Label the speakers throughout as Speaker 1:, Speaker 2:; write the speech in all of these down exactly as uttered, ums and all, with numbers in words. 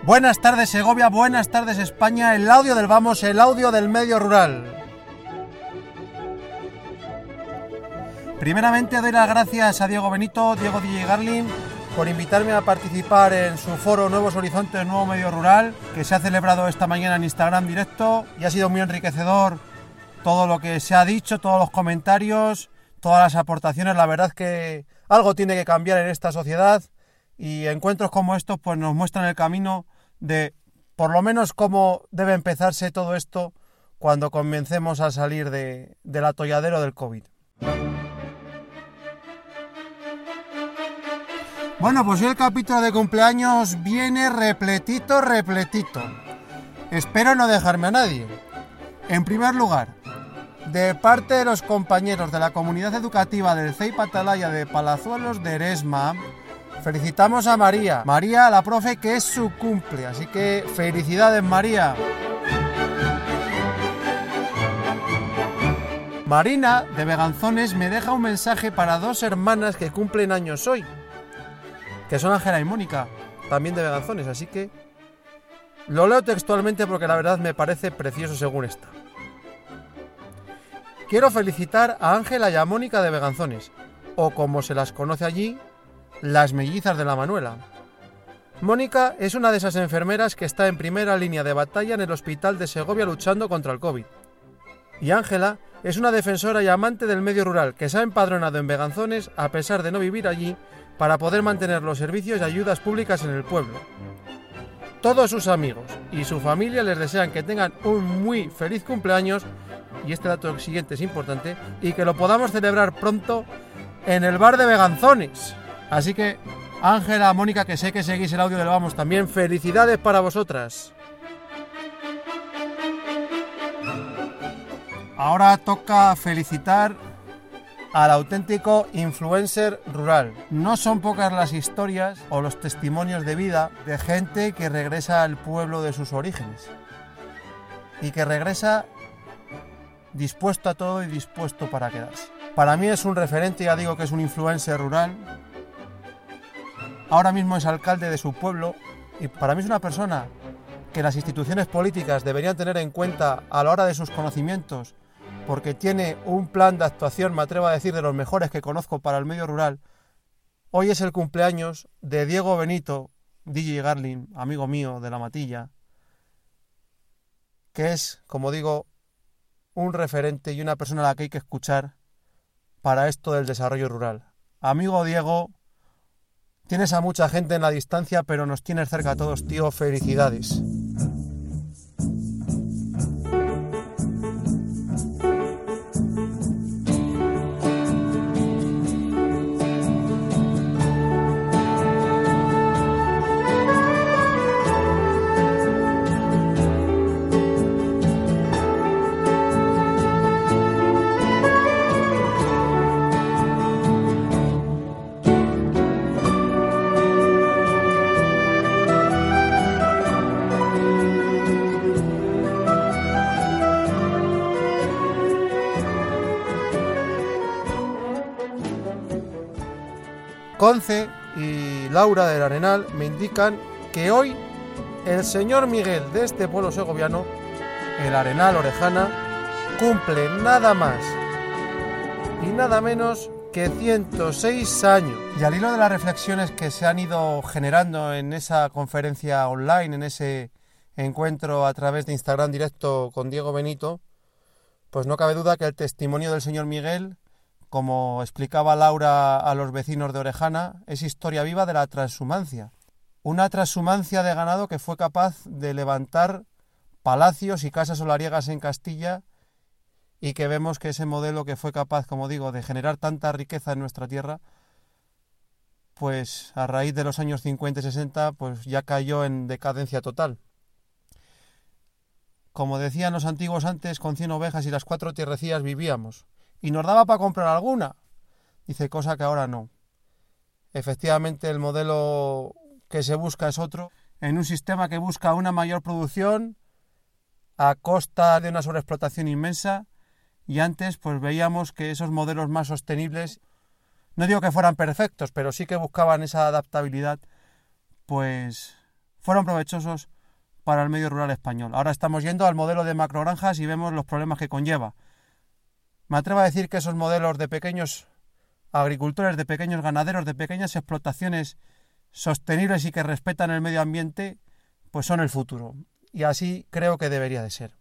Speaker 1: Buenas tardes Segovia, buenas tardes España, el audio del Vamos, el audio del medio rural. Primeramente doy las gracias a Diego Benito, Diego D J Garlin, por invitarme a participar en su foro Nuevos Horizontes, Nuevo Medio Rural, que se ha celebrado esta mañana en Instagram directo y ha sido muy enriquecedor todo lo que se ha dicho, todos los comentarios, todas las aportaciones. La verdad es que algo tiene que cambiar en esta sociedad y encuentros como estos pues nos muestran el camino de por lo menos cómo debe empezarse todo esto cuando comencemos a salir de, del atolladero del COVID. Bueno, pues hoy el capítulo de cumpleaños viene repletito, repletito. Espero no dejarme a nadie. En primer lugar, de parte de los compañeros de la comunidad educativa del C E I Patalaya de Palazuelos de Eresma, felicitamos a María, María, la profe, que es su cumple, así que felicidades, María. Marina, de Beganzones, me deja un mensaje para dos hermanas que cumplen años hoy, que son Ángela y Mónica, también de Beganzones, así que lo leo textualmente porque la verdad me parece precioso según está. Quiero felicitar a Ángela y a Mónica de Beganzones, o como se las conoce allí, las mellizas de la Manuela. Mónica es una de esas enfermeras que está en primera línea de batalla en el hospital de Segovia luchando contra el COVID. Y Ángela es una defensora y amante del medio rural que se ha empadronado en Beganzones a pesar de no vivir allí para poder mantener los servicios y ayudas públicas en el pueblo. Todos sus amigos y su familia les desean que tengan un muy feliz cumpleaños, y este dato siguiente es importante, y que lo podamos celebrar pronto en el bar de Beganzones. Así que, Ángela, Mónica, que sé que seguís el audio del Vamos también, felicidades para vosotras. Ahora toca felicitar al auténtico influencer rural. No son pocas las historias o los testimonios de vida de gente que regresa al pueblo de sus orígenes y que regresa dispuesto a todo y dispuesto para quedarse. Para mí es un referente, ya digo que es un influencer rural. Ahora mismo es alcalde de su pueblo y para mí es una persona que las instituciones políticas deberían tener en cuenta a la hora de sus conocimientos, porque tiene un plan de actuación, me atrevo a decir, de los mejores que conozco para el medio rural. Hoy es el cumpleaños de Diego Benito, D J Garlin, amigo mío de La Matilla, que es, como digo, un referente y una persona a la que hay que escuchar para esto del desarrollo rural. Amigo Diego, tienes a mucha gente en la distancia, pero nos tienes cerca a todos, tío, felicidades. Conce y Laura del Arenal me indican que hoy el señor Miguel de este pueblo segoviano, el Arenal Orejana, cumple nada más y nada menos que ciento seis años. Y al hilo de las reflexiones que se han ido generando en esa conferencia online, en ese encuentro a través de Instagram directo con Diego Benito, pues no cabe duda que el testimonio del señor Miguel, como explicaba Laura a los vecinos de Orejana, es historia viva de la transhumancia. Una transhumancia de ganado que fue capaz de levantar palacios y casas solariegas en Castilla y que vemos que ese modelo que fue capaz, como digo, de generar tanta riqueza en nuestra tierra, pues a raíz de los años cincuenta y sesenta, pues ya cayó en decadencia total. Como decían los antiguos antes, con cien ovejas y las cuatro tierrecillas vivíamos. Y nos daba para comprar alguna. Dice, cosa que ahora no. Efectivamente, el modelo que se busca es otro, en un sistema que busca una mayor producción a costa de una sobreexplotación inmensa, y antes pues veíamos que esos modelos más sostenibles, no digo que fueran perfectos, pero sí que buscaban esa adaptabilidad, pues fueron provechosos para el medio rural español. Ahora estamos yendo al modelo de macrogranjas y vemos los problemas que conlleva. Me atrevo a decir que esos modelos de pequeños agricultores, de pequeños ganaderos, de pequeñas explotaciones sostenibles y que respetan el medio ambiente, pues son el futuro. Y así creo que debería de ser.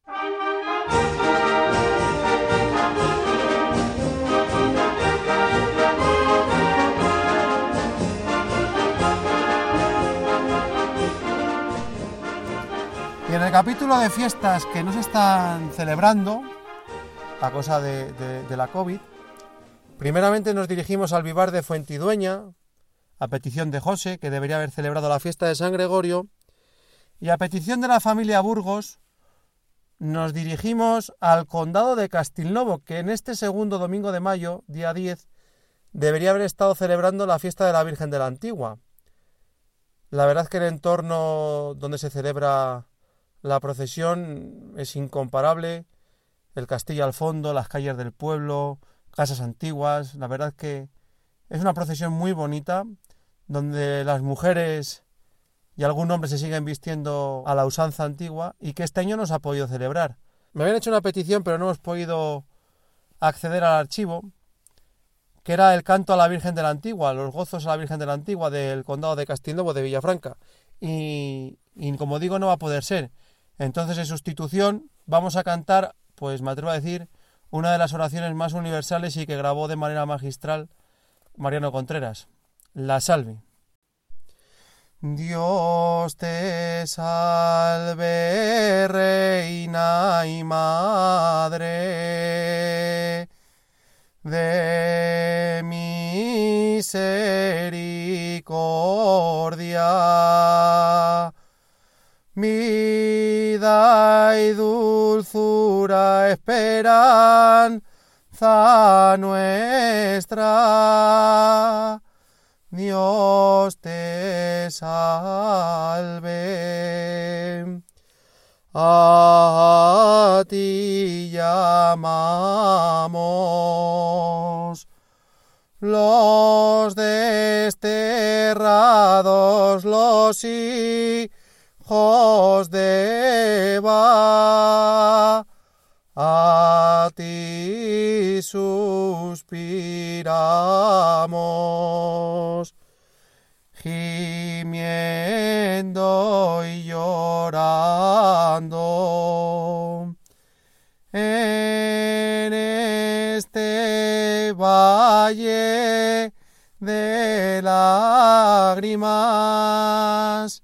Speaker 1: Y en el capítulo de fiestas que no se están celebrando, a causa de, de, de la COVID, primeramente nos dirigimos al Vivar de Fuentidueña, a petición de José, que debería haber celebrado la fiesta de San Gregorio, y a petición de la familia Burgos, nos dirigimos al Condado de Castilnovo, que en este segundo domingo de mayo, día diez, debería haber estado celebrando la fiesta de la Virgen de la Antigua. La verdad es que el entorno donde se celebra la procesión es incomparable, el castillo al fondo, las calles del pueblo, casas antiguas. La verdad es que es una procesión muy bonita, donde las mujeres y algún hombre se siguen vistiendo a la usanza antigua y que este año no se ha podido celebrar. Me habían hecho una petición, pero no hemos podido acceder al archivo, que era el canto a la Virgen de la Antigua, los gozos a la Virgen de la Antigua del Condado de Castilnovo de Villafranca. Y, y como digo, no va a poder ser. Entonces, en sustitución, vamos a cantar, pues me atrevo a decir, una de las oraciones más universales y que grabó de manera magistral Mariano Contreras, la Salve. Dios te salve, Reina y Madre de misericordia, vida y dulzura, esperanza nuestra. Dios te salve. A ti llamamos los desterrados, los hijos de Eva, a ti suspiramos, gimiendo y llorando. En este valle de lágrimas,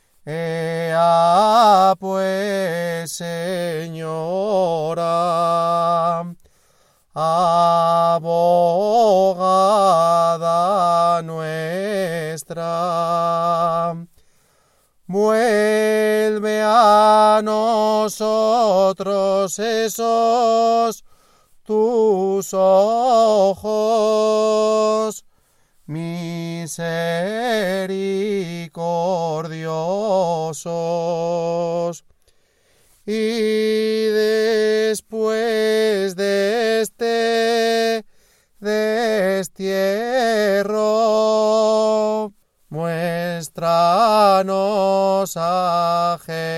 Speaker 1: ea pues, Señora, abogada nuestra, vuelve a nosotros esos tus ojos misericordiosos, y después de este destierro, muéstranos a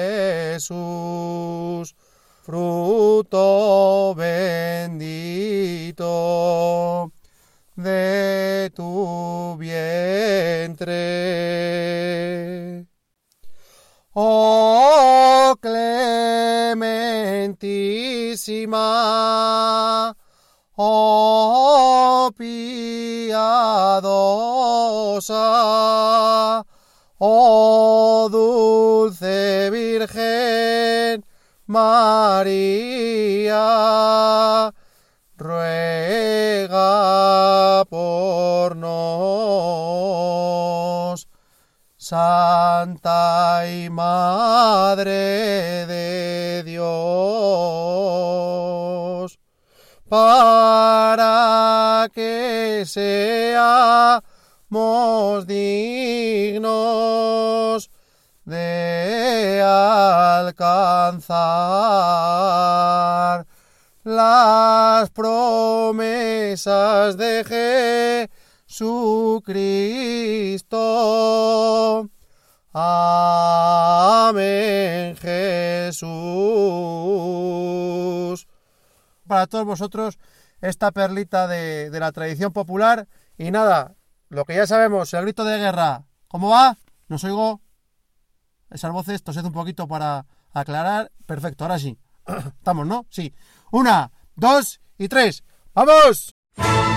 Speaker 1: Jesús, fruto bendito de tu vientre. Oh clementísima, oh piadosa, oh dulce Virgen María, ruega por nos. Santa y Madre de Dios, para que seamos dignos de alcanzar las promesas de Jesucristo. Amén, Jesús. Para todos vosotros, esta perlita de, de la tradición popular. Y nada, lo que ya sabemos, el grito de guerra. ¿Cómo va? ¿No os oigo? Esas voces, tosed un poquito para aclarar. Perfecto, ahora sí. Estamos, ¿no? Sí. Una, dos y tres. ¡Vamos!